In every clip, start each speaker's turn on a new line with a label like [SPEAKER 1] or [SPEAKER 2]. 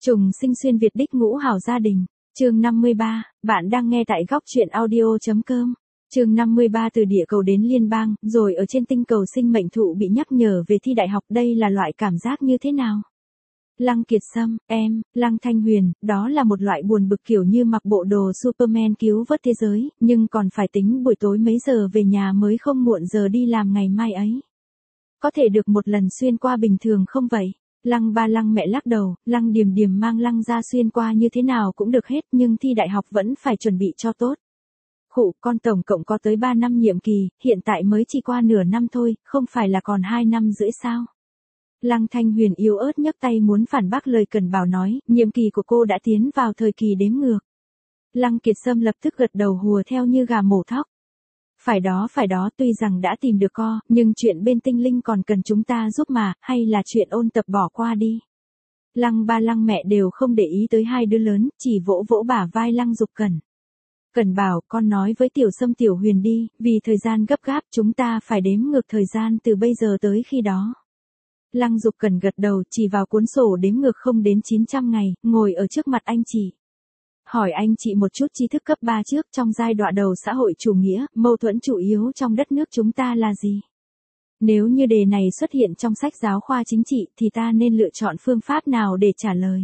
[SPEAKER 1] Trùng sinh xuyên Việt đích ngũ hảo gia đình. Chương 53, bạn đang nghe tại góc truyện audio.com. Chương 53 từ địa cầu đến liên bang, rồi ở trên tinh cầu sinh mệnh thụ bị nhắc nhở về thi đại học, đây là loại cảm giác như thế nào? Lăng Kiệt Sâm, em, Lăng Thanh Huyền, đó là một loại buồn bực kiểu như mặc bộ đồ Superman cứu vớt thế giới, nhưng còn phải tính buổi tối mấy giờ về nhà mới không muộn giờ đi làm ngày mai ấy. Có thể được một lần xuyên qua bình thường không vậy? Lăng ba lăng mẹ lắc đầu, Lăng Điềm Điềm mang Lăng ra xuyên qua như thế nào cũng được hết, nhưng thi đại học vẫn phải chuẩn bị cho tốt. Khụ, con tổng cộng có tới 3 năm nhiệm kỳ, hiện tại mới chỉ qua nửa năm thôi, không phải là còn 2 năm rưỡi sao? Lăng Thanh Huyền yếu ớt nhấc tay muốn phản bác lời Cần Bảo nói, nhiệm kỳ của cô đã tiến vào thời kỳ đếm ngược. Lăng Kiệt Sâm lập tức gật đầu hùa theo như gà mổ thóc. Phải đó, tuy rằng đã tìm được co, nhưng chuyện bên tinh linh còn cần chúng ta giúp mà, hay là chuyện ôn tập bỏ qua đi. Lăng ba lăng mẹ đều không để ý tới hai đứa lớn, chỉ vỗ vỗ bả vai Lăng Dục Cẩn. Cẩn Bảo, con nói với Tiểu Sâm Tiểu Huyền đi, vì thời gian gấp gáp chúng ta phải đếm ngược thời gian từ bây giờ tới khi đó. Lăng Dục Cẩn gật đầu, chỉ vào cuốn sổ đếm ngược không đến 900 ngày, ngồi ở trước mặt anh chị. Hỏi anh chị một chút tri thức cấp 3 trước, trong giai đoạn đầu xã hội chủ nghĩa, mâu thuẫn chủ yếu trong đất nước chúng ta là gì? Nếu như đề này xuất hiện trong sách giáo khoa chính trị thì ta nên lựa chọn phương pháp nào để trả lời?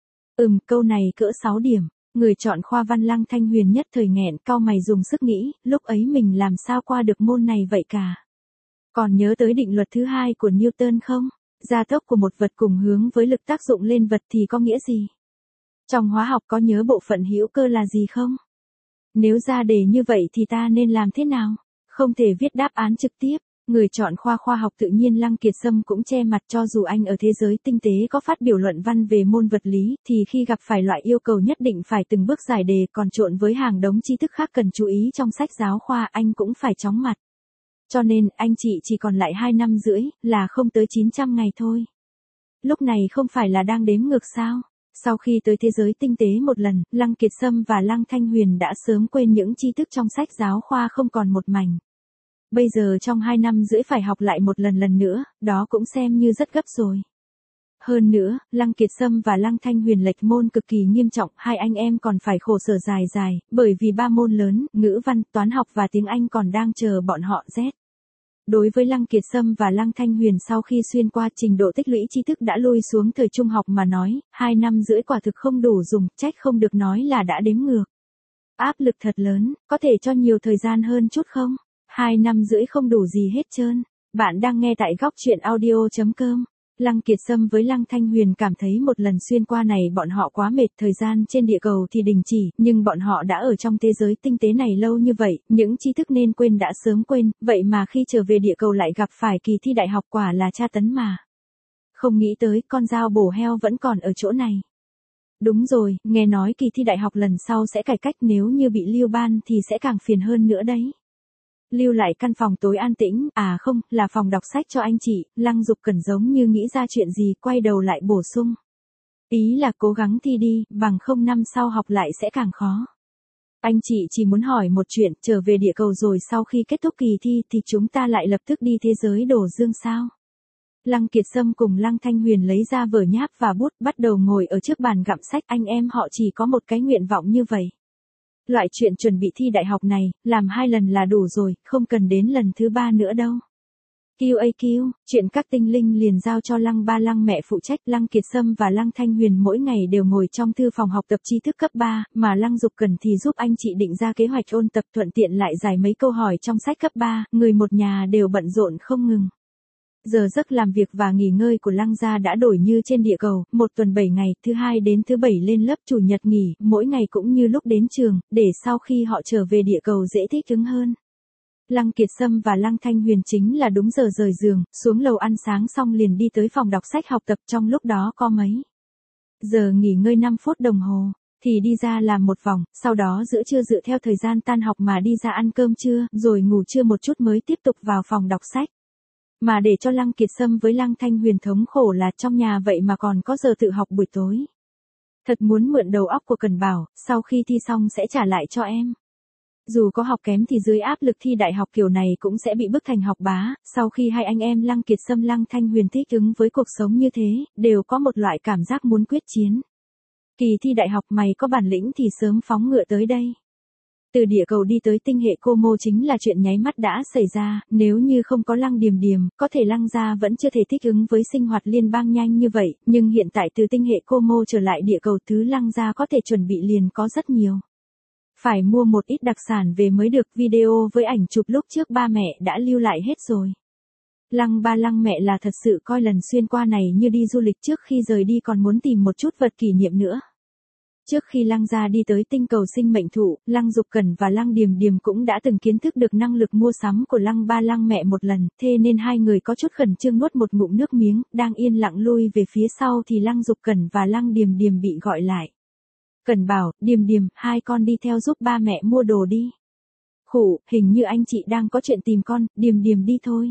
[SPEAKER 1] Câu này cỡ 6 điểm. Người chọn khoa văn Lăng Thanh Huyền nhất thời nghẹn, cau mày dùng sức nghĩ, lúc ấy mình làm sao qua được môn này vậy cả? Còn nhớ tới định luật thứ 2 của Newton không? Gia tốc của một vật cùng hướng với lực tác dụng lên vật thì có nghĩa gì? Trong hóa học có nhớ bộ phận hữu cơ là gì không? Nếu ra đề như vậy thì ta nên làm thế nào? Không thể viết đáp án trực tiếp. Người chọn khoa khoa học tự nhiên Lăng Kiệt Sâm cũng che mặt, cho dù anh ở thế giới tinh tế có phát biểu luận văn về môn vật lý, thì khi gặp phải loại yêu cầu nhất định phải từng bước giải đề còn trộn với hàng đống tri thức khác cần chú ý trong sách giáo khoa, anh cũng phải chóng mặt. Cho nên, anh chị chỉ còn lại 2 năm rưỡi, là không tới 900 ngày thôi. Lúc này không phải là đang đếm ngược sao? Sau khi tới thế giới tinh tế một lần, Lăng Kiệt Sâm và Lăng Thanh Huyền đã sớm quên những tri thức trong sách giáo khoa không còn một mảnh. Bây giờ trong 2 năm rưỡi phải học lại một lần nữa, đó cũng xem như rất gấp rồi. Hơn nữa, Lăng Kiệt Sâm và Lăng Thanh Huyền lệch môn cực kỳ nghiêm trọng, hai anh em còn phải khổ sở dài, bởi vì 3 môn lớn, ngữ văn, toán học và tiếng Anh còn đang chờ bọn họ rét. Đối với Lăng Kiệt Sâm và Lăng Thanh Huyền sau khi xuyên qua trình độ tích lũy tri thức đã lui xuống thời trung học mà nói, 2 năm rưỡi quả thực không đủ dùng, trách không được nói là đã đếm ngược. Áp lực thật lớn, có thể cho nhiều thời gian hơn chút không? 2 năm rưỡi không đủ gì hết trơn. Bạn đang nghe tại góc truyện audio.com. Lăng Kiệt Sâm với Lăng Thanh Huyền cảm thấy một lần xuyên qua này bọn họ quá mệt, thời gian trên địa cầu thì đình chỉ, nhưng bọn họ đã ở trong thế giới tinh tế này lâu như vậy, những tri thức nên quên đã sớm quên, vậy mà khi trở về địa cầu lại gặp phải kỳ thi đại học, quả là tra tấn mà. Không nghĩ tới con dao bổ heo vẫn còn ở chỗ này. Đúng rồi, nghe nói kỳ thi đại học lần sau sẽ cải cách, nếu như bị lưu ban thì sẽ càng phiền hơn nữa đấy. Lưu lại căn phòng tối an tĩnh, à không, là phòng đọc sách cho anh chị. Lăng Dục Cẩn giống như nghĩ ra chuyện gì, quay đầu lại bổ sung. Ý là cố gắng thi đi, bằng không năm sau học lại sẽ càng khó. Anh chị chỉ muốn hỏi một chuyện, trở về địa cầu rồi sau khi kết thúc kỳ thi thì chúng ta lại lập tức đi thế giới đổ dương sao? Lăng Kiệt Sâm cùng Lăng Thanh Huyền lấy ra vở nháp và bút, bắt đầu ngồi ở trước bàn gặm sách, anh em họ chỉ có một cái nguyện vọng như vậy. Loại chuyện chuẩn bị thi đại học này, làm 2 lần là đủ rồi, không cần đến lần thứ 3 nữa đâu. QAQ, chuyện các tinh linh liền giao cho Lăng ba lăng mẹ phụ trách. Lăng Kiệt Sâm và Lăng Thanh Huyền mỗi ngày đều ngồi trong thư phòng học tập tri thức cấp 3, mà Lăng Dục Cẩn thì giúp anh chị định ra kế hoạch ôn tập, thuận tiện lại giải mấy câu hỏi trong sách cấp 3, người một nhà đều bận rộn không ngừng. Giờ giấc làm việc và nghỉ ngơi của Lăng gia đã đổi như trên địa cầu, 1 tuần 7 ngày, thứ 2 đến thứ 7 lên lớp, chủ nhật nghỉ, mỗi ngày cũng như lúc đến trường, để sau khi họ trở về địa cầu dễ thích ứng hơn. Lăng Kiệt Sâm và Lăng Thanh Huyền chính là đúng giờ rời giường, xuống lầu ăn sáng xong liền đi tới phòng đọc sách học tập, trong lúc đó có mấy giờ nghỉ ngơi 5 phút đồng hồ, thì đi ra làm một vòng, sau đó giữa trưa dựa theo thời gian tan học mà đi ra ăn cơm trưa, rồi ngủ trưa một chút mới tiếp tục vào phòng đọc sách. Mà để cho Lăng Kiệt Sâm với Lăng Thanh Huyền thống khổ là trong nhà vậy mà còn có giờ tự học buổi tối. Thật muốn mượn đầu óc của Cần Bảo, sau khi thi xong sẽ trả lại cho em. Dù có học kém thì dưới áp lực thi đại học kiểu này cũng sẽ bị bức thành học bá. Sau khi hai anh em Lăng Kiệt Sâm Lăng Thanh Huyền thích ứng với cuộc sống như thế, đều có một loại cảm giác muốn quyết chiến. Kỳ thi đại học mày có bản lĩnh thì sớm phóng ngựa tới đây. Từ địa cầu đi tới tinh hệ Como chính là chuyện nháy mắt đã xảy ra, nếu như không có Lăng Điềm Điềm, có thể Lăng gia vẫn chưa thể thích ứng với sinh hoạt liên bang nhanh như vậy, nhưng hiện tại từ tinh hệ Como trở lại địa cầu thứ Lăng gia có thể chuẩn bị liền có rất nhiều. Phải mua một ít đặc sản về mới được, video với ảnh chụp lúc trước ba mẹ đã lưu lại hết rồi. Lăng ba Lăng mẹ là thật sự coi lần xuyên qua này như đi du lịch, trước khi rời đi còn muốn tìm một chút vật kỷ niệm nữa. Trước khi Lăng gia đi tới tinh cầu sinh mệnh thụ, Lăng Dục Cẩn và Lăng Điềm Điềm cũng đã từng kiến thức được năng lực mua sắm của Lăng ba Lăng mẹ một lần, thế nên hai người có chút khẩn trương nuốt một ngụm nước miếng, đang yên lặng lui về phía sau thì Lăng Dục Cẩn và Lăng Điềm Điềm bị gọi lại. Cẩn bảo, Điềm Điềm, hai con đi theo giúp ba mẹ mua đồ đi. Khụ, hình như anh chị đang có chuyện tìm con, Điềm Điềm đi thôi.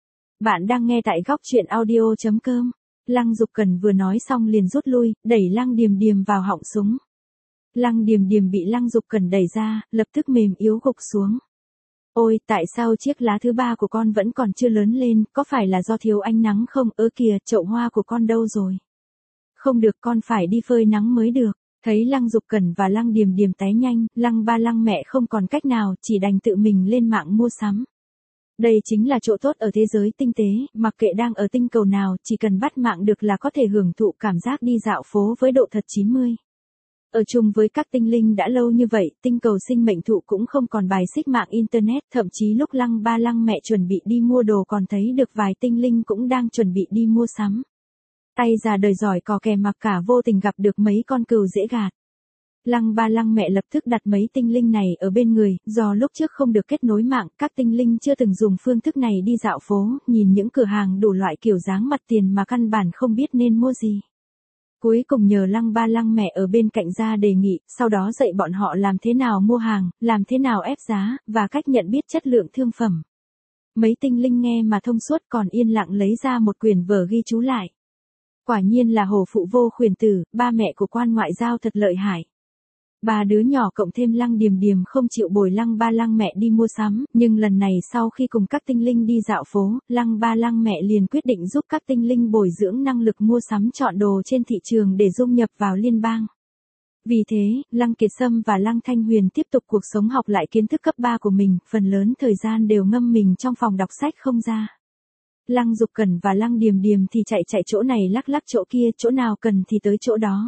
[SPEAKER 1] Bạn đang nghe tại góc truyện audio.com. Lăng Dục Cẩn vừa nói xong liền rút lui, đẩy Lăng Điềm Điềm vào họng súng. Lăng Điềm Điềm bị Lăng Dục Cẩn đẩy ra, lập tức mềm yếu gục xuống. Ôi, tại sao chiếc lá thứ ba của con vẫn còn chưa lớn lên, có phải là do thiếu ánh nắng không? Ơ kìa, chậu hoa của con đâu rồi? Không được, con phải đi phơi nắng mới được. Thấy Lăng Dục Cẩn và Lăng Điềm Điềm té nhanh, Lăng ba Lăng mẹ không còn cách nào, chỉ đành tự mình lên mạng mua sắm. Đây chính là chỗ tốt ở thế giới tinh tế, mặc kệ đang ở tinh cầu nào, chỉ cần bắt mạng được là có thể hưởng thụ cảm giác đi dạo phố với độ thật 90. Ở chung với các tinh linh đã lâu như vậy, tinh cầu sinh mệnh thụ cũng không còn bài xích mạng Internet, thậm chí lúc Lăng ba Lăng mẹ chuẩn bị đi mua đồ còn thấy được vài tinh linh cũng đang chuẩn bị đi mua sắm. Tay già đời giỏi cò kè mặc cả vô tình gặp được mấy con cừu dễ gạt. Lăng ba Lăng mẹ lập tức đặt mấy tinh linh này ở bên người, do lúc trước không được kết nối mạng, các tinh linh chưa từng dùng phương thức này đi dạo phố, nhìn những cửa hàng đủ loại kiểu dáng mặt tiền mà căn bản không biết nên mua gì. Cuối cùng nhờ Lăng ba Lăng mẹ ở bên cạnh ra đề nghị, sau đó dạy bọn họ làm thế nào mua hàng, làm thế nào ép giá, và cách nhận biết chất lượng thương phẩm. Mấy tinh linh nghe mà thông suốt còn yên lặng lấy ra một quyển vở ghi chú lại. Quả nhiên là hổ phụ vô khuyển tử, ba mẹ của quan ngoại giao thật lợi hại. Ba đứa nhỏ cộng thêm Lăng Điềm Điềm không chịu bồi Lăng ba Lăng mẹ đi mua sắm, nhưng lần này sau khi cùng các tinh linh đi dạo phố, Lăng ba Lăng mẹ liền quyết định giúp các tinh linh bồi dưỡng năng lực mua sắm chọn đồ trên thị trường để dung nhập vào liên bang. Vì thế, Lăng Kiệt Sâm và Lăng Thanh Huyền tiếp tục cuộc sống học lại kiến thức cấp 3 của mình, phần lớn thời gian đều ngâm mình trong phòng đọc sách không ra. Lăng Dục Cẩn và Lăng Điềm Điềm thì chạy chỗ này lắc lắc chỗ kia, chỗ nào cần thì tới chỗ đó.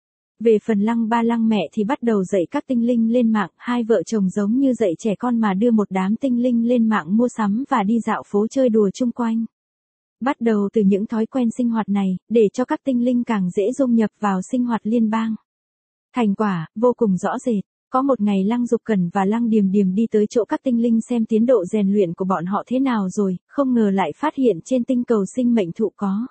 [SPEAKER 1] Về phần Lăng ba Lăng mẹ thì bắt đầu dạy các tinh linh lên mạng, hai vợ chồng giống như dạy trẻ con mà đưa một đám tinh linh lên mạng mua sắm và đi dạo phố chơi đùa chung quanh. Bắt đầu từ những thói quen sinh hoạt này, để cho các tinh linh càng dễ dung nhập vào sinh hoạt liên bang. Thành quả, vô cùng rõ rệt. Có một ngày Lăng Dục Cẩn và Lăng Điềm Điềm đi tới chỗ các tinh linh xem tiến độ rèn luyện của bọn họ thế nào rồi, không ngờ lại phát hiện trên tinh cầu sinh mệnh thụ có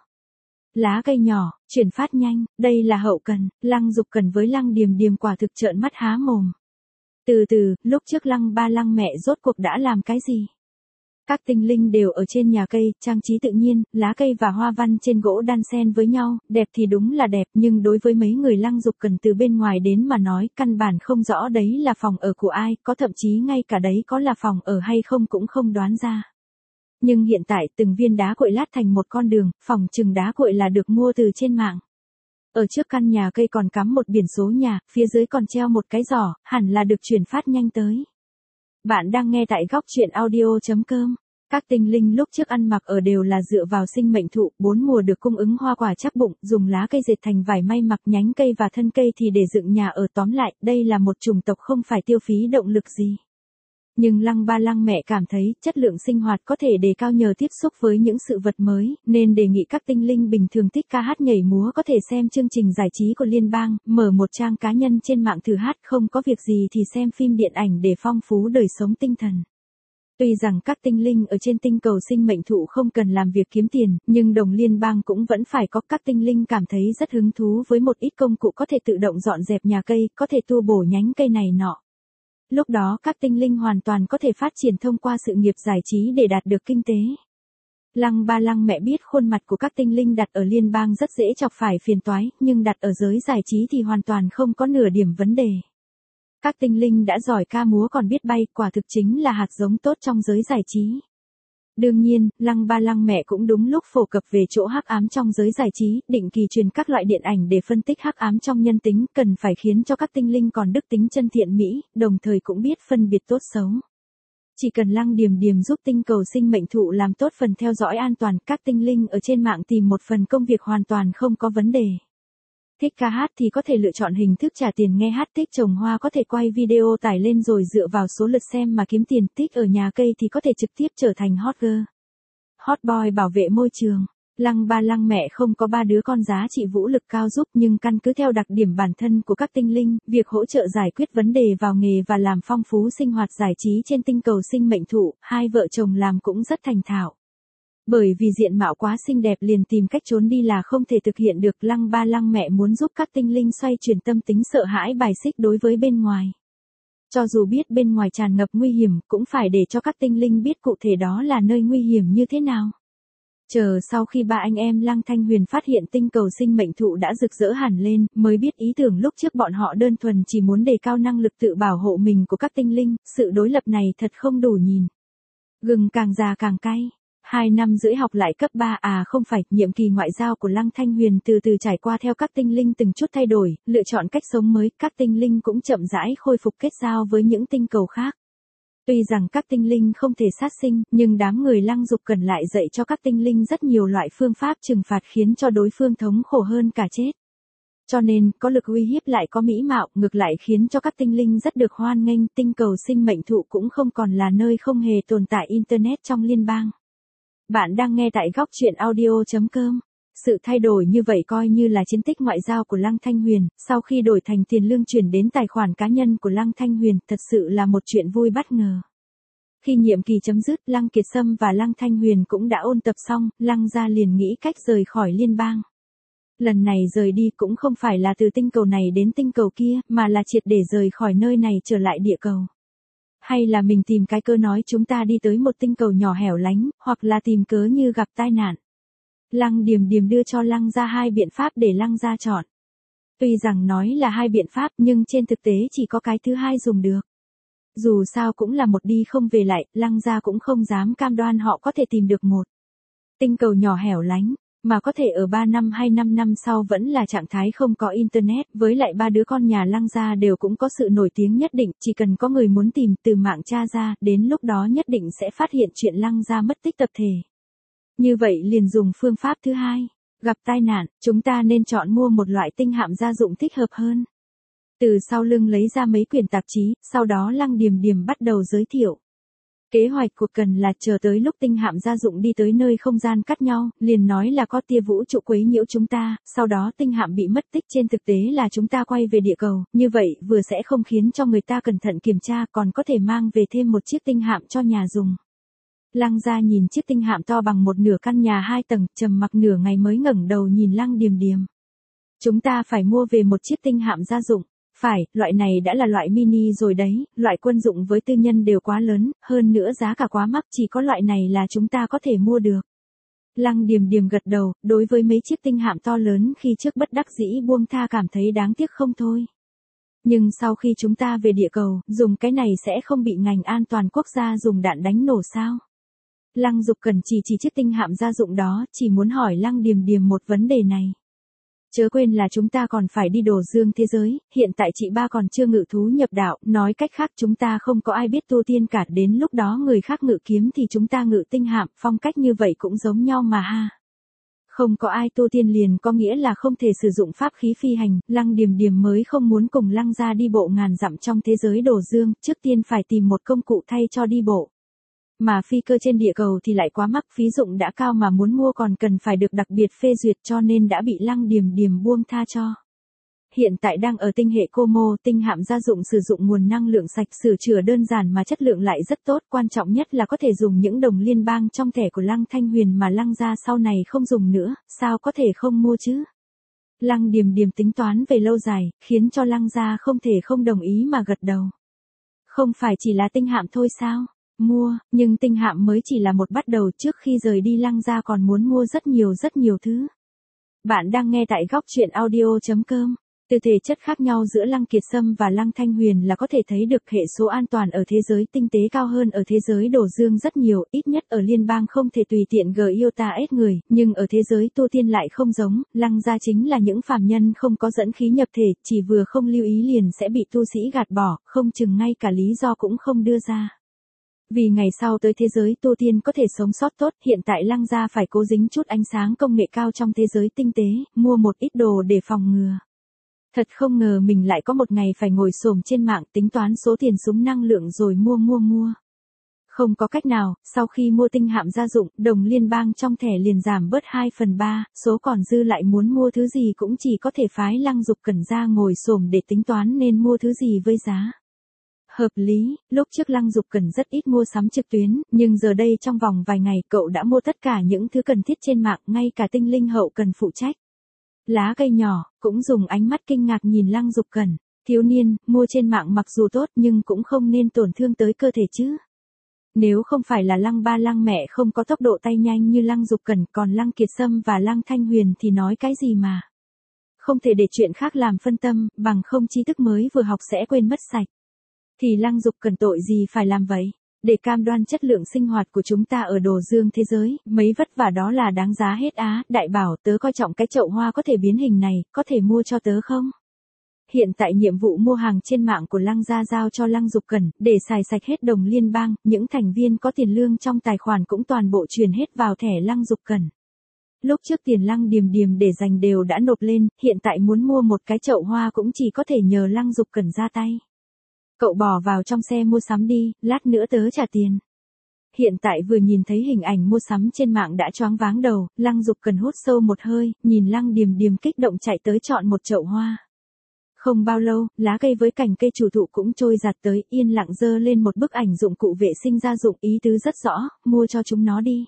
[SPEAKER 1] lá cây nhỏ, chuyển phát nhanh, đây là hậu cần. Lăng Dục Cẩn với Lăng Điềm Điềm quả thực trợn mắt há mồm. Từ từ, lúc trước Lăng ba Lăng mẹ rốt cuộc đã làm cái gì? Các tinh linh đều ở trên nhà cây, trang trí tự nhiên, lá cây và hoa văn trên gỗ đan xen với nhau, đẹp thì đúng là đẹp, nhưng đối với mấy người Lăng Dục Cẩn từ bên ngoài đến mà nói, căn bản không rõ đấy là phòng ở của ai, có thậm chí ngay cả đấy có là phòng ở hay không cũng không đoán ra. Nhưng hiện tại từng viên đá cuội lát thành một con đường, phòng chừng đá cuội là được mua từ trên mạng. Ở trước căn nhà cây còn cắm một biển số nhà, phía dưới còn treo một cái giỏ, hẳn là được chuyển phát nhanh tới. Bạn đang nghe tại góc truyện audio.com. Các tinh linh lúc trước ăn mặc ở đều là dựa vào sinh mệnh thụ, 4 mùa được cung ứng hoa quả chắc bụng, dùng lá cây dệt thành vải may mặc nhánh cây và thân cây thì để dựng nhà ở, tóm lại, đây là một chủng tộc không phải tiêu phí động lực gì. Nhưng Lăng ba Lăng mẹ cảm thấy chất lượng sinh hoạt có thể đề cao nhờ tiếp xúc với những sự vật mới, nên đề nghị các tinh linh bình thường thích ca hát nhảy múa có thể xem chương trình giải trí của liên bang, mở một trang cá nhân trên mạng thử hát, không có việc gì thì xem phim điện ảnh để phong phú đời sống tinh thần. Tuy rằng các tinh linh ở trên tinh cầu sinh mệnh thụ không cần làm việc kiếm tiền, nhưng đồng liên bang cũng vẫn phải có. Các tinh linh cảm thấy rất hứng thú với một ít công cụ có thể tự động dọn dẹp nhà cây, có thể tu bổ nhánh cây này nọ. Lúc đó các tinh linh hoàn toàn có thể phát triển thông qua sự nghiệp giải trí để đạt được kinh tế. Lăng ba Lăng mẹ biết khuôn mặt của các tinh linh đặt ở liên bang rất dễ chọc phải phiền toái, nhưng đặt ở giới giải trí thì hoàn toàn không có nửa điểm vấn đề. Các tinh linh đã giỏi ca múa còn biết bay, quả thực chính là hạt giống tốt trong giới giải trí. Đương nhiên, Lăng Ba Lăng Mẹ cũng đúng lúc phổ cập về chỗ hắc ám trong giới giải trí, định kỳ truyền các loại điện ảnh để phân tích hắc ám trong nhân tính, cần phải khiến cho các tinh linh còn đức tính chân thiện mỹ, đồng thời cũng biết phân biệt tốt xấu. Chỉ cần Lăng Điềm Điềm giúp tinh cầu sinh mệnh thụ làm tốt phần theo dõi an toàn, các tinh linh ở trên mạng tìm một phần công việc hoàn toàn không có vấn đề. Thích ca hát thì có thể lựa chọn hình thức trả tiền nghe hát, thích trồng hoa có thể quay video tải lên rồi dựa vào số lượt xem mà kiếm tiền, thích ở nhà cây thì có thể trực tiếp trở thành hot girl. Hot boy bảo vệ môi trường. Lăng Ba Lăng Mẹ không có 3 đứa con giá trị vũ lực cao giúp, nhưng căn cứ theo đặc điểm bản thân của các tinh linh, việc hỗ trợ giải quyết vấn đề vào nghề và làm phong phú sinh hoạt giải trí trên tinh cầu sinh mệnh thụ, hai vợ chồng làm cũng rất thành thạo. Bởi vì diện mạo quá xinh đẹp liền tìm cách trốn đi là không thể thực hiện được, Lăng Ba Lăng Mẹ muốn giúp các tinh linh xoay chuyển tâm tính sợ hãi bài xích đối với bên ngoài. Cho dù biết bên ngoài tràn ngập nguy hiểm, cũng phải để cho các tinh linh biết cụ thể đó là nơi nguy hiểm như thế nào. Chờ sau khi ba anh em Lăng Thanh Huyền phát hiện tinh cầu sinh mệnh thụ đã rực rỡ hẳn lên, mới biết ý tưởng lúc trước bọn họ đơn thuần chỉ muốn đề cao năng lực tự bảo hộ mình của các tinh linh, sự đối lập này thật không đủ nhìn. Gừng càng già càng cay. 2 năm rưỡi học lại cấp 3 không phải, nhiệm kỳ ngoại giao của Lăng Thanh Huyền từ từ trải qua theo các tinh linh từng chút thay đổi, lựa chọn cách sống mới, các tinh linh cũng chậm rãi khôi phục kết giao với những tinh cầu khác. Tuy rằng các tinh linh không thể sát sinh, nhưng đám người Lăng Dục cần lại dạy cho các tinh linh rất nhiều loại phương pháp trừng phạt khiến cho đối phương thống khổ hơn cả chết. Cho nên, có lực uy hiếp lại có mỹ mạo, ngược lại khiến cho các tinh linh rất được hoan nghênh, tinh cầu sinh mệnh thụ cũng không còn là nơi không hề tồn tại Internet trong liên bang. Bạn đang nghe tại góc truyện audio.com. Sự thay đổi như vậy coi như là chiến tích ngoại giao của Lăng Thanh Huyền, sau khi đổi thành tiền lương chuyển đến tài khoản cá nhân của Lăng Thanh Huyền, thật sự là một chuyện vui bất ngờ. Khi nhiệm kỳ chấm dứt, Lăng Kiệt Sâm và Lăng Thanh Huyền cũng đã ôn tập xong, Lăng gia liền nghĩ cách rời khỏi liên bang. Lần này rời đi cũng không phải là từ tinh cầu này đến tinh cầu kia, mà là triệt để rời khỏi nơi này trở lại địa cầu. Hay là mình tìm cái cớ nói chúng ta đi tới một tinh cầu nhỏ hẻo lánh, hoặc là tìm cớ như gặp tai nạn. Lăng Điềm Điềm đưa cho Lăng gia 2 biện pháp để Lăng gia chọn. Tuy rằng nói là 2 biện pháp nhưng trên thực tế chỉ có cái thứ hai dùng được. Dù sao cũng là một đi không về lại, Lăng gia cũng không dám cam đoan họ có thể tìm được một tinh cầu nhỏ hẻo lánh, mà có thể ở 3 năm hay 5 năm sau vẫn là trạng thái không có Internet, với lại 3 đứa con nhà Lăng gia đều cũng có sự nổi tiếng nhất định, chỉ cần có người muốn tìm từ mạng tra ra, đến lúc đó nhất định sẽ phát hiện chuyện Lăng gia mất tích tập thể. Như vậy liền dùng phương pháp thứ hai, gặp tai nạn, chúng ta nên chọn mua một loại tinh hạm gia dụng thích hợp hơn. Từ sau lưng lấy ra mấy quyển tạp chí, sau đó Lăng Điềm Điềm bắt đầu giới thiệu. Kế hoạch của cần là chờ tới lúc tinh hạm gia dụng đi tới nơi không gian cắt nhau, liền nói là có tia vũ trụ quấy nhiễu chúng ta, sau đó tinh hạm bị mất tích, trên thực tế là chúng ta quay về địa cầu, như vậy vừa sẽ không khiến cho người ta cẩn thận kiểm tra, còn có thể mang về thêm một chiếc tinh hạm cho nhà dùng. Lăng gia nhìn chiếc tinh hạm to bằng một nửa căn nhà 2 tầng, trầm mặc nửa ngày mới ngẩng đầu nhìn Lăng Điềm Điềm. Chúng ta phải mua về một chiếc tinh hạm gia dụng. Phải, loại này đã là loại mini rồi đấy, loại quân dụng với tư nhân đều quá lớn, hơn nữa giá cả quá mắc, chỉ có loại này là chúng ta có thể mua được. Lăng Điềm Điềm gật đầu, đối với mấy chiếc tinh hạm to lớn khi trước bất đắc dĩ buông tha cảm thấy đáng tiếc không thôi. Nhưng sau khi chúng ta về địa cầu, dùng cái này sẽ không bị ngành an toàn quốc gia dùng đạn đánh nổ sao? Lăng Dục Cẩn chỉ chiếc tinh hạm gia dụng đó, chỉ muốn hỏi Lăng Điềm Điềm một vấn đề này. Chớ quên là chúng ta còn phải đi đổ dương thế giới, hiện tại chị ba còn chưa ngự thú nhập đạo, nói cách khác chúng ta không có ai biết tu tiên cả, đến lúc đó người khác ngự kiếm thì chúng ta ngự tinh hạm, phong cách như vậy cũng giống nhau mà ha. Không có ai tu tiên liền có nghĩa là không thể sử dụng pháp khí phi hành, Lăng Điềm Điềm mới không muốn cùng Lăng gia đi bộ ngàn dặm trong thế giới đổ dương, trước tiên phải tìm một công cụ thay cho đi bộ. Mà phi cơ trên địa cầu thì lại quá mắc, phí dụng đã cao mà muốn mua còn cần phải được đặc biệt phê duyệt, cho nên đã bị Lăng Điềm Điềm buông tha cho. Hiện tại đang ở tinh hệ Como, tinh hạm gia dụng sử dụng nguồn năng lượng sạch, sửa chữa đơn giản mà chất lượng lại rất tốt, quan trọng nhất là có thể dùng những đồng liên bang trong thẻ của Lăng Thanh Huyền mà Lăng gia sau này không dùng nữa, sao có thể không mua chứ? Lăng Điềm Điềm tính toán về lâu dài, khiến cho Lăng gia không thể không đồng ý mà gật đầu. Không phải chỉ là tinh hạm thôi sao? Mua, nhưng tinh hạm mới chỉ là một bắt đầu, trước khi rời đi Lăng gia còn muốn mua rất nhiều thứ. Bạn đang nghe tại góc truyện audio.com. Từ thể chất khác nhau giữa Lăng Kiệt Sâm và Lăng Thanh Huyền là có thể thấy được hệ số an toàn ở thế giới tinh tế cao hơn ở thế giới đổ dương rất nhiều, ít nhất ở liên bang không thể tùy tiện iota ép người, nhưng ở thế giới tu tiên lại không giống, Lăng gia chính là những phàm nhân không có dẫn khí nhập thể, chỉ vừa không lưu ý liền sẽ bị tu sĩ gạt bỏ, không chừng ngay cả lý do cũng không đưa ra. Vì ngày sau tới thế giới tu tiên có thể sống sót tốt, hiện tại Lăng gia phải cố dính chút ánh sáng công nghệ cao trong thế giới tinh tế, mua một ít đồ để phòng ngừa. Thật không ngờ mình lại có một ngày phải ngồi xổm trên mạng tính toán số tiền súng năng lượng rồi mua. Không có cách nào, sau khi mua tinh hạm gia dụng, đồng liên bang trong thẻ liền giảm bớt 2/3, số còn dư lại muốn mua thứ gì cũng chỉ có thể phái Lăng Dục Cẩn ra ngồi xổm để tính toán nên mua thứ gì với giá hợp lý. Lúc trước Lăng Dục Cẩn rất ít mua sắm trực tuyến, nhưng giờ đây trong vòng vài ngày cậu đã mua tất cả những thứ cần thiết trên mạng, ngay cả tinh linh hậu cần phụ trách. Lá cây nhỏ, cũng dùng ánh mắt kinh ngạc nhìn Lăng Dục Cẩn. Thiếu niên, mua trên mạng mặc dù tốt nhưng cũng không nên tổn thương tới cơ thể chứ. Nếu không phải là Lăng ba Lăng mẹ không có tốc độ tay nhanh như Lăng Dục Cẩn, còn Lăng Kiệt Sâm và Lăng Thanh Huyền thì nói cái gì mà. Không thể để chuyện khác làm phân tâm, bằng không tri thức mới vừa học sẽ quên mất sạch. Thì Lăng Dục Cẩn tội gì phải làm vậy? Để cam đoan chất lượng sinh hoạt của chúng ta ở đồ dương thế giới, mấy vất vả đó là đáng giá hết á. Đại bảo, tớ coi trọng cái chậu hoa có thể biến hình này, có thể mua cho tớ không? Hiện tại nhiệm vụ mua hàng trên mạng của Lăng gia giao cho Lăng Dục Cẩn, để xài sạch hết đồng liên bang, những thành viên có tiền lương trong tài khoản cũng toàn bộ truyền hết vào thẻ Lăng Dục Cẩn. Lúc trước tiền Lăng Điềm Điềm để dành đều đã nộp lên, hiện tại muốn mua một cái chậu hoa cũng chỉ có thể nhờ Lăng Dục Cẩn ra tay. Cậu bỏ vào trong xe mua sắm đi, lát nữa tớ trả tiền. Hiện tại vừa nhìn thấy hình ảnh mua sắm trên mạng đã choáng váng đầu, Lăng Dục Cẩn hút sâu một hơi, nhìn Lăng Điềm Điềm kích động chạy tới chọn một chậu hoa. Không bao lâu, lá cây với cành cây chủ thụ cũng trôi giạt tới, yên lặng dơ lên một bức ảnh dụng cụ vệ sinh gia dụng, ý tứ rất rõ, mua cho chúng nó đi.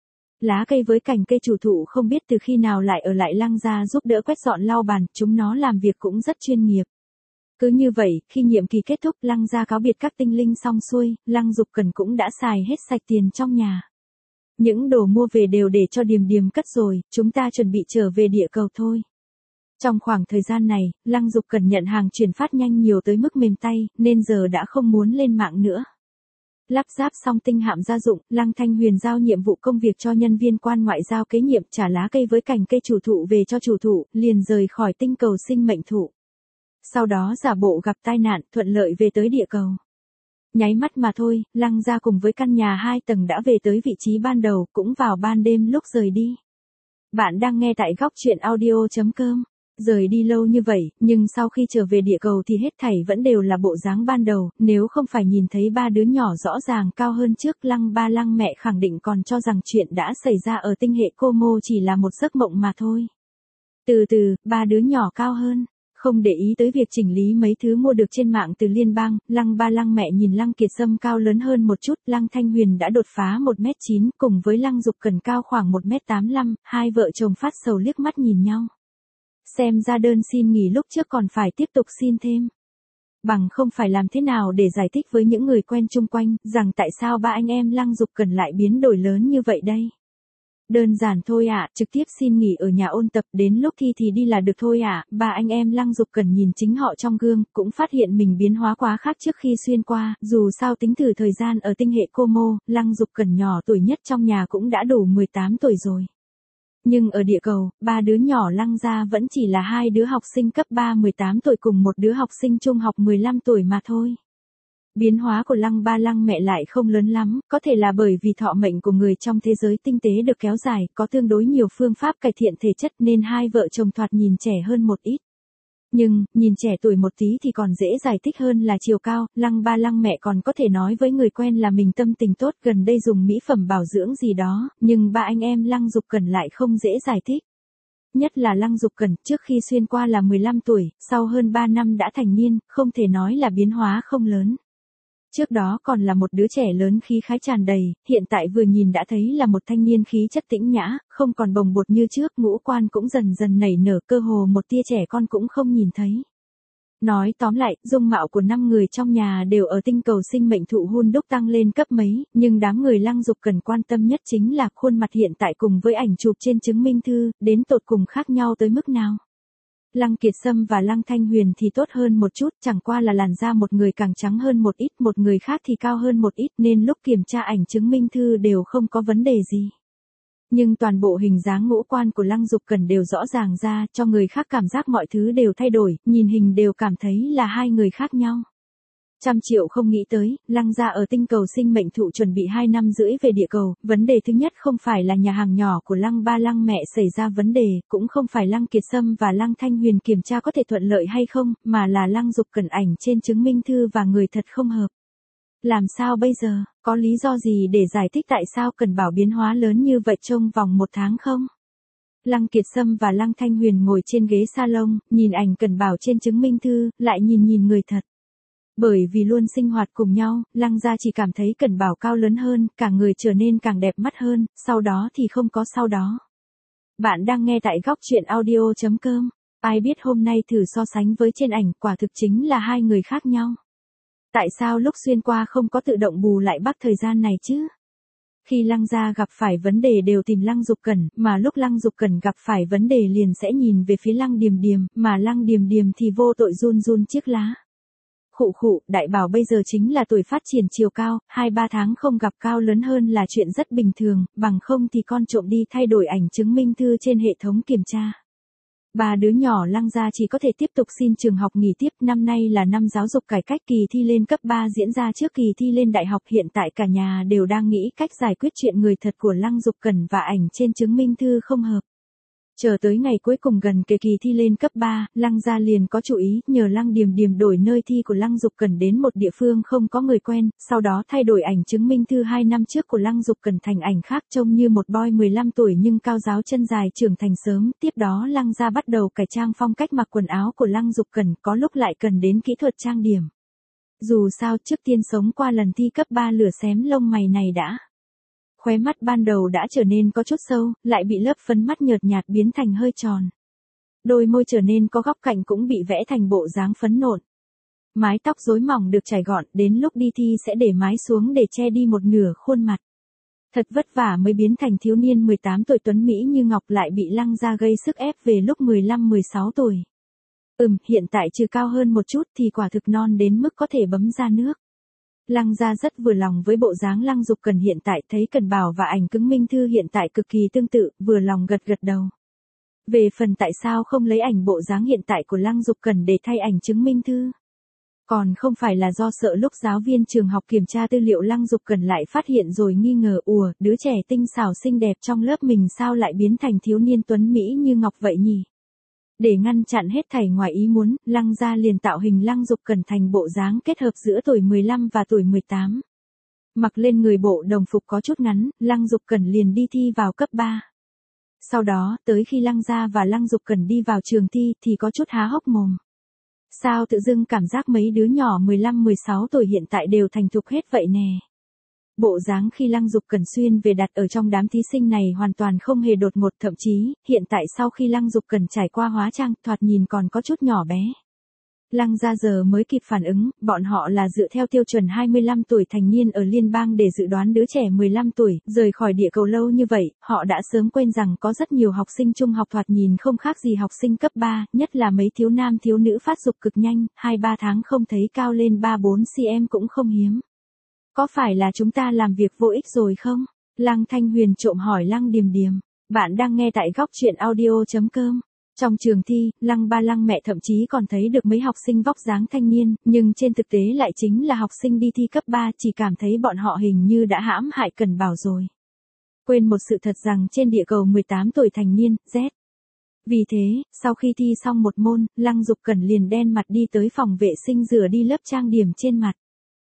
[SPEAKER 1] Lá cây với cành cây chủ thụ không biết từ khi nào lại ở lại Lăng gia giúp đỡ quét dọn lau bàn, chúng nó làm việc cũng rất chuyên nghiệp. Cứ như vậy, khi nhiệm kỳ kết thúc, Lăng gia cáo biệt các tinh linh xong xuôi, Lăng Dục Cẩn cũng đã xài hết sạch tiền trong nhà. Những đồ mua về đều để cho Điềm Điềm cất rồi, chúng ta chuẩn bị trở về địa cầu thôi. Trong khoảng thời gian này, Lăng Dục Cẩn nhận hàng chuyển phát nhanh nhiều tới mức mềm tay, nên giờ đã không muốn lên mạng nữa. Lắp ráp xong tinh hạm gia dụng, Lăng Thanh Huyền giao nhiệm vụ công việc cho nhân viên quan ngoại giao kế nhiệm, trả lá cây với cành cây chủ thụ về cho chủ thụ, liền rời khỏi tinh cầu sinh mệnh thụ. Sau đó giả bộ gặp tai nạn, thuận lợi về tới địa cầu. Nháy mắt mà thôi, Lăng gia cùng với căn nhà 2 tầng đã về tới vị trí ban đầu, cũng vào ban đêm lúc rời đi. Bạn đang nghe tại góc truyện audio.com. Rời đi lâu như vậy, nhưng sau khi trở về địa cầu thì hết thảy vẫn đều là bộ dáng ban đầu, nếu không phải nhìn thấy 3 đứa nhỏ rõ ràng cao hơn trước, Lăng ba Lăng mẹ khẳng định còn cho rằng chuyện đã xảy ra ở tinh hệ Como chỉ là một giấc mộng mà thôi. Từ từ, 3 đứa nhỏ cao hơn. Không để ý tới việc chỉnh lý mấy thứ mua được trên mạng từ liên bang, Lăng ba Lăng mẹ nhìn Lăng Kiệt Sâm cao lớn hơn một chút, Lăng Thanh Huyền đã đột phá 1m9, cùng với Lăng Dục Cẩn cao khoảng 1m85, hai vợ chồng phát sầu liếc mắt nhìn nhau. Xem ra đơn xin nghỉ lúc trước còn phải tiếp tục xin thêm. Bằng không phải làm thế nào để giải thích với những người quen chung quanh, rằng tại sao ba anh em Lăng Dục Cẩn lại biến đổi lớn như vậy đây. Đơn giản thôi ạ, trực tiếp xin nghỉ ở nhà ôn tập, đến lúc thi thì đi là được thôi ạ. Ba anh em Lăng Dục Cẩn nhìn chính họ trong gương, cũng phát hiện mình biến hóa quá khác trước khi xuyên qua, dù sao tính từ thời gian ở tinh hệ Como, Lăng Dục Cẩn nhỏ tuổi nhất trong nhà cũng đã đủ 18 tuổi rồi. Nhưng ở địa cầu, 3 đứa nhỏ Lăng gia vẫn chỉ là 2 đứa học sinh cấp 3 18 tuổi cùng một đứa học sinh trung học 15 tuổi mà thôi. Biến hóa của Lăng ba Lăng mẹ lại không lớn lắm, có thể là bởi vì thọ mệnh của người trong thế giới tinh tế được kéo dài, có tương đối nhiều phương pháp cải thiện thể chất nên hai vợ chồng thoạt nhìn trẻ hơn một ít. Nhưng, nhìn trẻ tuổi một tí thì còn dễ giải thích hơn là chiều cao, Lăng ba Lăng mẹ còn có thể nói với người quen là mình tâm tình tốt gần đây dùng mỹ phẩm bảo dưỡng gì đó, nhưng ba anh em Lăng Dục Cẩn lại không dễ giải thích. Nhất là Lăng Dục Cẩn trước khi xuyên qua là 15 tuổi, sau hơn 3 năm đã thành niên, không thể nói là biến hóa không lớn. Trước đó còn là một đứa trẻ lớn khí khái tràn đầy, hiện tại vừa nhìn đã thấy là một thanh niên khí chất tĩnh nhã, không còn bồng bột như trước, ngũ quan cũng dần dần nảy nở, cơ hồ một tia trẻ con cũng không nhìn thấy. Nói tóm lại, dung mạo của 5 người trong nhà đều ở tinh cầu sinh mệnh thụ hun đúc tăng lên cấp mấy, nhưng đám người Lăng Dục Cẩn quan tâm nhất chính là khuôn mặt hiện tại cùng với ảnh chụp trên chứng minh thư, đến tột cùng khác nhau tới mức nào. Lăng Kiệt Sâm và Lăng Thanh Huyền thì tốt hơn một chút, chẳng qua là làn da một người càng trắng hơn một ít, một người khác thì cao hơn một ít nên lúc kiểm tra ảnh chứng minh thư đều không có vấn đề gì. Nhưng toàn bộ hình dáng ngũ quan của Lăng Dục Cẩn đều rõ ràng ra, cho người khác cảm giác mọi thứ đều thay đổi, nhìn hình đều cảm thấy là hai người khác nhau. 100 triệu không nghĩ tới, Lăng gia ở tinh cầu sinh mệnh thụ chuẩn bị 2 năm rưỡi về địa cầu, vấn đề thứ nhất không phải là nhà hàng nhỏ của Lăng ba Lăng mẹ xảy ra vấn đề, cũng không phải Lăng Kiệt Sâm và Lăng Thanh Huyền kiểm tra có thể thuận lợi hay không, mà là Lăng Dục Cẩn ảnh trên chứng minh thư và người thật không hợp. Làm sao bây giờ, có lý do gì để giải thích tại sao Cẩn Bảo biến hóa lớn như vậy trong vòng 1 tháng không? Lăng Kiệt Sâm và Lăng Thanh Huyền ngồi trên ghế salon, nhìn ảnh Cẩn Bảo trên chứng minh thư, lại nhìn người thật. Bởi vì luôn sinh hoạt cùng nhau, Lăng gia chỉ cảm thấy Cẩn Bảo cao lớn hơn, cả người trở nên càng đẹp mắt hơn, sau đó thì không có sau đó. Bạn đang nghe tại góc truyện audio.com. Ai biết hôm nay thử so sánh với trên ảnh, quả thực chính là hai người khác nhau. Tại sao lúc xuyên qua không có tự động bù lại bắc thời gian này chứ? Khi Lăng gia gặp phải vấn đề đều tìm Lăng Dục Cẩn, mà lúc Lăng Dục Cẩn gặp phải vấn đề liền sẽ nhìn về phía Lăng Điềm Điềm, mà Lăng Điềm Điềm thì vô tội run chiếc lá. Khụ, đại bảo bây giờ chính là tuổi phát triển chiều cao, 2-3 tháng không gặp cao lớn hơn là chuyện rất bình thường, bằng không thì con trộm đi thay đổi ảnh chứng minh thư trên hệ thống kiểm tra. 3 đứa nhỏ Lăng gia chỉ có thể tiếp tục xin trường học nghỉ tiếp, năm nay là năm giáo dục cải cách, kỳ thi lên cấp 3 diễn ra trước kỳ thi lên đại học, hiện tại cả nhà đều đang nghĩ cách giải quyết chuyện người thật của Lăng Dục Cẩn và ảnh trên chứng minh thư không hợp. Chờ tới ngày cuối cùng gần kề kỳ thi lên cấp 3, Lăng gia liền có chủ ý, nhờ Lăng Điềm Điềm đổi nơi thi của Lăng Dục Cẩn đến một địa phương không có người quen, sau đó thay đổi ảnh chứng minh thư 2 năm trước của Lăng Dục Cẩn thành ảnh khác, trông như một boy 15 tuổi nhưng cao giáo chân dài trưởng thành sớm, tiếp đó Lăng gia bắt đầu cải trang phong cách mặc quần áo của Lăng Dục Cẩn, có lúc lại cần đến kỹ thuật trang điểm. Dù sao trước tiên sống qua lần thi cấp 3 lửa xém lông mày này đã. Khóe mắt ban đầu đã trở nên có chút sâu, lại bị lớp phấn mắt nhợt nhạt biến thành hơi tròn. Đôi môi trở nên có góc cạnh cũng bị vẽ thành bộ dáng phấn nộn. Mái tóc rối mỏng được chải gọn, đến lúc đi thi sẽ để mái xuống để che đi một nửa khuôn mặt. Thật vất vả mới biến thành thiếu niên 18 tuổi tuấn Mỹ như ngọc, lại bị Lăng gia gây sức ép về lúc 15-16 tuổi. Hiện tại trừ cao hơn một chút thì quả thực non đến mức có thể bấm ra nước. Lăng gia rất vừa lòng với bộ dáng Lăng Dục Cẩn hiện tại, thấy Cẩn Bảo và ảnh chứng minh thư hiện tại cực kỳ tương tự, vừa lòng gật đầu. Về phần tại sao không lấy ảnh bộ dáng hiện tại của Lăng Dục Cẩn để thay ảnh chứng minh thư? Còn không phải là do sợ lúc giáo viên trường học kiểm tra tư liệu Lăng Dục Cẩn lại phát hiện rồi nghi ngờ, đứa trẻ tinh xảo xinh đẹp trong lớp mình sao lại biến thành thiếu niên tuấn Mỹ như ngọc vậy nhỉ? Để ngăn chặn hết thảy ngoài ý muốn, Lăng gia liền tạo hình Lăng Dục Cẩn thành bộ dáng kết hợp giữa tuổi 15 và tuổi 18. Mặc lên người bộ đồng phục có chút ngắn, Lăng Dục Cẩn liền đi thi vào cấp 3. Sau đó, tới khi Lăng gia và Lăng Dục Cẩn đi vào trường thi thì có chút há hốc mồm. Sao tự dưng cảm giác mấy đứa nhỏ 15-16 tuổi hiện tại đều thành thục hết vậy nè. Bộ dáng khi Lăng Dục Cẩn xuyên về đặt ở trong đám thí sinh này hoàn toàn không hề đột ngột, thậm chí, hiện tại sau khi Lăng Dục Cẩn trải qua hóa trang, thoạt nhìn còn có chút nhỏ bé. Lăng gia giờ mới kịp phản ứng, bọn họ là dựa theo tiêu chuẩn 25 tuổi thành niên ở liên bang để dự đoán đứa trẻ 15 tuổi, rời khỏi địa cầu lâu như vậy, họ đã sớm quên rằng có rất nhiều học sinh trung học thoạt nhìn không khác gì học sinh cấp 3, nhất là mấy thiếu nam thiếu nữ phát dục cực nhanh, 2-3 tháng không thấy cao lên 3-4 cm cũng không hiếm. Có phải là chúng ta làm việc vô ích rồi không? Lăng Thanh Huyền trộm hỏi Lăng Điềm Điềm. Bạn đang nghe tại góc truyện audio.com. Trong trường thi, Lăng ba Lăng mẹ thậm chí còn thấy được mấy học sinh vóc dáng thanh niên, nhưng trên thực tế lại chính là học sinh đi thi cấp 3, chỉ cảm thấy bọn họ hình như đã hãm hại Cẩn Bảo rồi. Quên một sự thật rằng trên địa cầu 18 tuổi thành niên, Z. Vì thế, sau khi thi xong một môn, Lăng Dục Cẩn liền đen mặt đi tới phòng vệ sinh rửa đi lớp trang điểm trên mặt.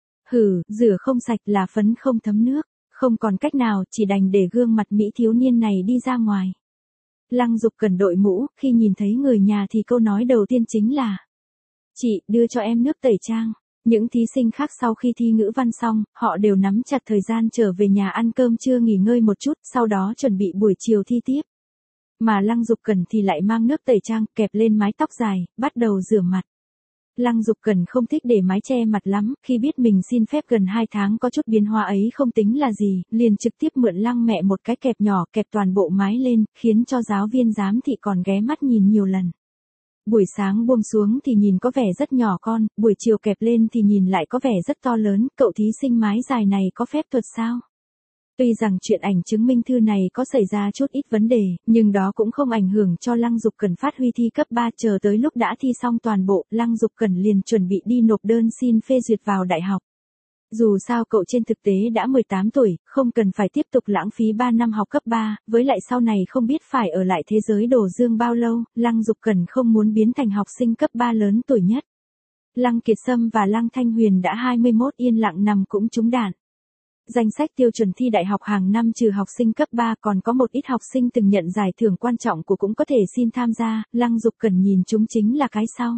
[SPEAKER 1] Rửa không sạch là phấn không thấm nước, không còn cách nào, chỉ đành để gương mặt mỹ thiếu niên này đi ra ngoài. Lăng Dục Cẩn đội mũ, khi nhìn thấy người nhà thì câu nói đầu tiên chính là: "Chị, đưa cho em nước tẩy trang." Những thí sinh khác sau khi thi ngữ văn xong, họ đều nắm chặt thời gian trở về nhà ăn cơm trưa nghỉ ngơi một chút, sau đó chuẩn bị buổi chiều thi tiếp. Mà Lăng Dục Cẩn thì lại mang nước tẩy trang, kẹp lên mái tóc dài, bắt đầu rửa mặt. Lăng Dục Cẩn không thích để mái che mặt lắm, khi biết mình xin phép gần 2 tháng có chút biến hóa ấy không tính là gì, liền trực tiếp mượn Lăng mẹ một cái kẹp nhỏ kẹp toàn bộ mái lên, khiến cho giáo viên giám thị còn ghé mắt nhìn nhiều lần. Buổi sáng buông xuống thì nhìn có vẻ rất nhỏ con, buổi chiều kẹp lên thì nhìn lại có vẻ rất to lớn, cậu thí sinh mái dài này có phép thuật sao? Tuy rằng chuyện ảnh chứng minh thư này có xảy ra chút ít vấn đề, nhưng đó cũng không ảnh hưởng cho Lăng Dục Cẩn phát huy thi cấp 3, chờ tới lúc đã thi xong toàn bộ, Lăng Dục Cẩn liền chuẩn bị đi nộp đơn xin phê duyệt vào đại học. Dù sao cậu trên thực tế đã 18 tuổi, không cần phải tiếp tục lãng phí 3 năm học cấp 3, với lại sau này không biết phải ở lại thế giới đồ dương bao lâu, Lăng Dục Cẩn không muốn biến thành học sinh cấp 3 lớn tuổi nhất. Lăng Kiệt Sâm và Lăng Thanh Huyền đã 21 yên lặng nằm cũng trúng đạn. Danh sách tiêu chuẩn thi đại học hàng năm trừ học sinh cấp 3 còn có một ít học sinh từng nhận giải thưởng quan trọng của cũng có thể xin tham gia, Lăng Dục Cẩn nhìn chúng chính là cái sau.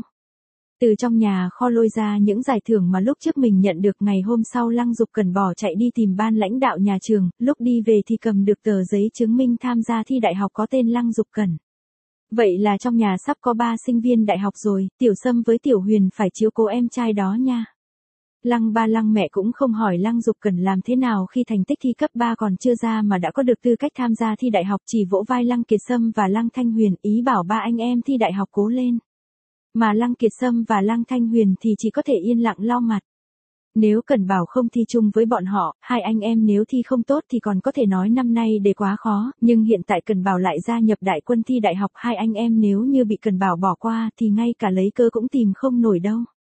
[SPEAKER 1] Từ trong nhà kho lôi ra những giải thưởng mà lúc trước mình nhận được, ngày hôm sau Lăng Dục Cẩn bỏ chạy đi tìm ban lãnh đạo nhà trường, lúc đi về thì cầm được tờ giấy chứng minh tham gia thi đại học có tên Lăng Dục Cẩn. Vậy là trong nhà sắp có 3 sinh viên đại học rồi, Tiểu Sâm với Tiểu Huyền phải chiếu cố em trai đó nha. Lăng ba lăng mẹ cũng không hỏi Lăng Dục Cẩn làm thế nào khi thành tích thi cấp 3 còn chưa ra mà đã có được tư cách tham gia thi đại học, chỉ vỗ vai Lăng Kiệt Sâm và Lăng Thanh Huyền, ý bảo ba anh em thi đại học cố lên. Mà Lăng Kiệt Sâm và Lăng Thanh Huyền thì chỉ có thể yên lặng lau mặt. Nếu Cẩn Bảo không thi chung với bọn họ, hai anh em nếu thi không tốt thì còn có thể nói năm nay đề quá khó, nhưng hiện tại Cẩn Bảo lại gia nhập đại quân thi đại học, hai anh em nếu như bị Cẩn Bảo bỏ qua thì ngay cả lấy cơ cũng tìm không nổi đâu.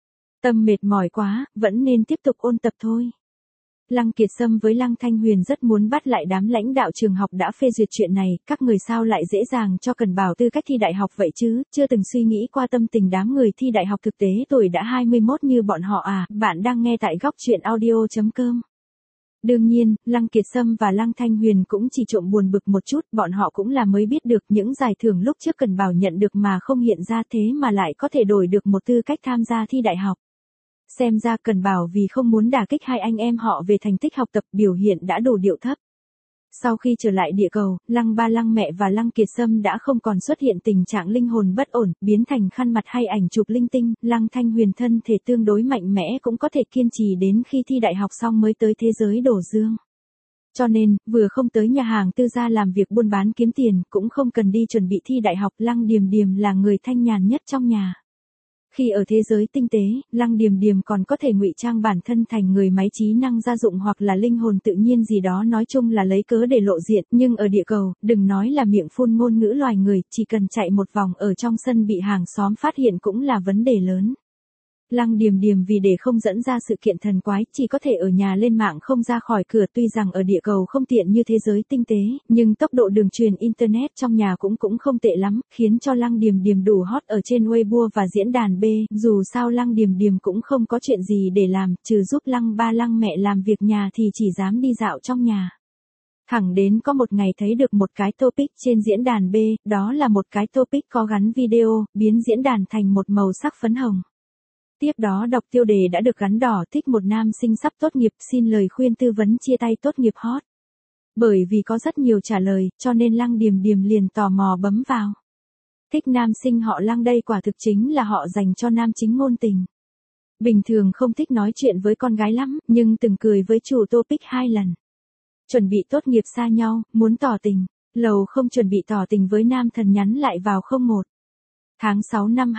[SPEAKER 1] Tâm mệt mỏi quá, vẫn nên tiếp tục ôn tập thôi. Lăng Kiệt Sâm với Lăng Thanh Huyền rất muốn bắt lại đám lãnh đạo trường học đã phê duyệt chuyện này, các người sao lại dễ dàng cho Cẩn Bảo tư cách thi đại học vậy chứ, chưa từng suy nghĩ qua tâm tình đám người thi đại học thực tế tuổi đã 21 như bọn họ à, bạn đang nghe tại góc truyện audio.com. Đương nhiên, Lăng Kiệt Sâm và Lăng Thanh Huyền cũng chỉ trộm buồn bực một chút, bọn họ cũng là mới biết được những giải thưởng lúc trước Cẩn Bảo nhận được mà không hiện ra, thế mà lại có thể đổi được một tư cách tham gia thi đại học. Xem ra Cẩn Bảo vì không muốn đả kích hai anh em họ về thành tích học tập, biểu hiện đã đủ điệu thấp. Sau khi trở lại địa cầu, Lăng ba lăng mẹ và Lăng Kiệt Sâm đã không còn xuất hiện tình trạng linh hồn bất ổn, biến thành khăn mặt hay ảnh chụp linh tinh, Lăng Thanh Huyền thân thể tương đối mạnh mẽ cũng có thể kiên trì đến khi thi đại học xong mới tới thế giới đổ dương. Cho nên, vừa không tới nhà hàng tư gia làm việc buôn bán kiếm tiền, cũng không cần đi chuẩn bị thi đại học, Lăng Điềm Điềm là người thanh nhàn nhất trong nhà. Khi ở thế giới tinh tế, Lăng Điềm Điềm còn có thể ngụy trang bản thân thành người máy trí năng gia dụng hoặc là linh hồn tự nhiên gì đó, nói chung là lấy cớ để lộ diện, nhưng ở địa cầu, đừng nói là miệng phun ngôn ngữ loài người, chỉ cần chạy một vòng ở trong sân bị hàng xóm phát hiện cũng là vấn đề lớn. Lăng Điềm Điềm vì để không dẫn ra sự kiện thần quái, chỉ có thể ở nhà lên mạng không ra khỏi cửa, tuy rằng ở địa cầu không tiện như thế giới tinh tế, nhưng tốc độ đường truyền internet trong nhà cũng không tệ lắm, khiến cho Lăng Điềm Điềm đủ hot ở trên Weibo và diễn đàn B, dù sao Lăng Điềm Điềm cũng không có chuyện gì để làm, trừ giúp Lăng ba lăng mẹ làm việc nhà thì chỉ dám đi dạo trong nhà. Thẳng đến có một ngày thấy được một cái topic trên diễn đàn B, đó là một cái topic có gắn video, biến diễn đàn thành một màu sắc phấn hồng. Tiếp đó đọc tiêu đề đã được gắn đỏ, thích một nam sinh sắp tốt nghiệp, xin lời khuyên tư vấn chia tay tốt nghiệp hot. Bởi vì có rất nhiều trả lời, cho nên Lăng Điềm Điềm liền tò mò bấm vào. Thích nam sinh họ Lăng đây quả thực chính là họ dành cho nam chính ngôn tình. Bình thường không thích nói chuyện với con gái lắm, nhưng từng cười với chủ topic 2 lần. Chuẩn bị tốt nghiệp xa nhau, muốn tỏ tình. Lầu không chuẩn bị tỏ tình với nam thần nhắn lại vào 01. Tháng 6 năm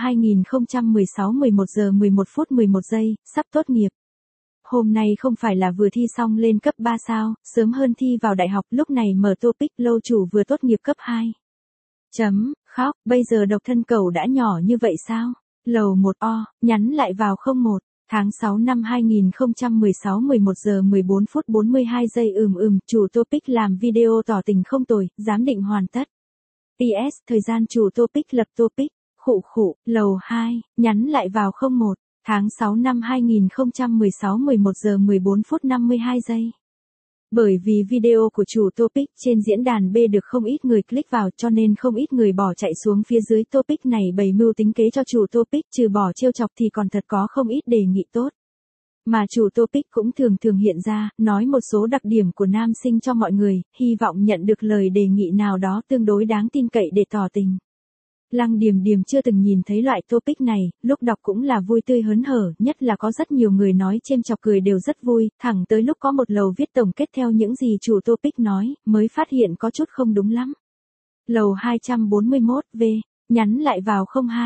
[SPEAKER 1] 2016 11 giờ 11 phút 11 giây, sắp tốt nghiệp. Hôm nay không phải là vừa thi xong lên cấp 3 sao, sớm hơn thi vào đại học, lúc này mở topic lâu chủ vừa tốt nghiệp cấp 2. Khóc, bây giờ độc thân cậu đã nhỏ như vậy sao? Lầu 1 nhắn lại vào 01. Tháng 6 năm 2016 11 giờ 14 phút 42 giây chủ topic làm video tỏ tình không tồi, giám định hoàn tất. PS, thời gian chủ topic lập topic. Lầu 2, nhắn lại vào 01, tháng 6 năm 2016 11 giờ 14 phút 52 giây. Bởi vì video của chủ topic trên diễn đàn B được không ít người click vào, cho nên không ít người bỏ chạy xuống phía dưới topic này bày mưu tính kế cho chủ topic, trừ bỏ trêu chọc thì còn thật có không ít đề nghị tốt. Mà chủ topic cũng thường hiện ra, nói một số đặc điểm của nam sinh cho mọi người, hy vọng nhận được lời đề nghị nào đó tương đối đáng tin cậy để tỏ tình. Lăng Điềm Điềm chưa từng nhìn thấy loại topic này, lúc đọc cũng là vui tươi hớn hở, nhất là có rất nhiều người nói chêm chọc cười đều rất vui, thẳng tới lúc có một lầu viết tổng kết theo những gì chủ topic nói, mới phát hiện có chút không đúng lắm. Lầu 241 V, nhắn lại vào 02.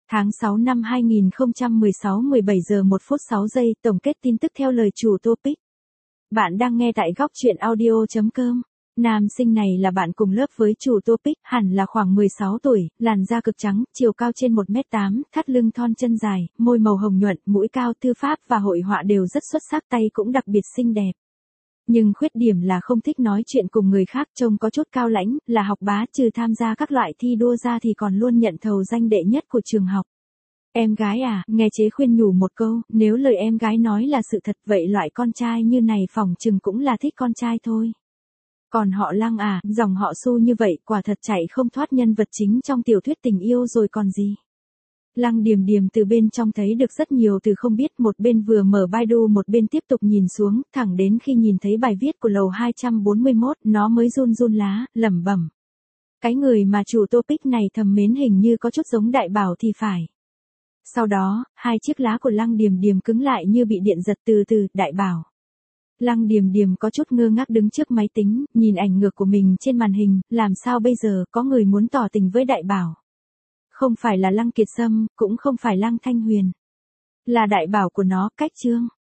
[SPEAKER 1] Tháng 6 năm 2016 17 giờ 1 phút 6 giây, tổng kết tin tức theo lời chủ topic. Bạn đang nghe tại góc chuyện audio.com. Nam sinh này là bạn cùng lớp với chủ topic, hẳn là khoảng 16 tuổi, làn da cực trắng, chiều cao trên 1m8, thắt lưng thon chân dài, môi màu hồng nhuận, mũi cao, thư pháp và hội họa đều rất xuất sắc, tay cũng đặc biệt xinh đẹp. Nhưng khuyết điểm là không thích nói chuyện cùng người khác, trông có chút cao lãnh, là học bá, trừ tham gia các loại thi đua ra thì còn luôn nhận thầu danh đệ nhất của trường học. Em gái à, nghe chế khuyên nhủ một câu, nếu lời em gái nói là sự thật vậy loại con trai như này phỏng chừng cũng là thích con trai thôi. Còn họ Lăng à, dòng họ Su như vậy quả thật chạy không thoát nhân vật chính trong tiểu thuyết tình yêu rồi còn gì. Lăng Điềm Điềm từ bên trong thấy được rất nhiều từ không biết, một bên vừa mở Baidu một bên tiếp tục nhìn xuống, thẳng đến khi nhìn thấy bài viết của lầu 241, nó mới run run lá, lẩm bẩm. Cái người mà chủ topic này thầm mến hình như có chút giống Đại Bảo thì phải. Sau đó, hai chiếc lá của Lăng Điềm Điềm cứng lại như bị điện giật, từ từ, Đại Bảo. Lăng Điềm Điềm có chút ngơ ngác đứng trước máy tính, nhìn ảnh ngược của mình trên màn hình, làm sao bây giờ, có người muốn tỏ tình với Đại Bảo. Không phải là Lăng Kiệt Sâm, cũng không phải Lăng Thanh Huyền. Là Đại Bảo của nó, Cách Chương.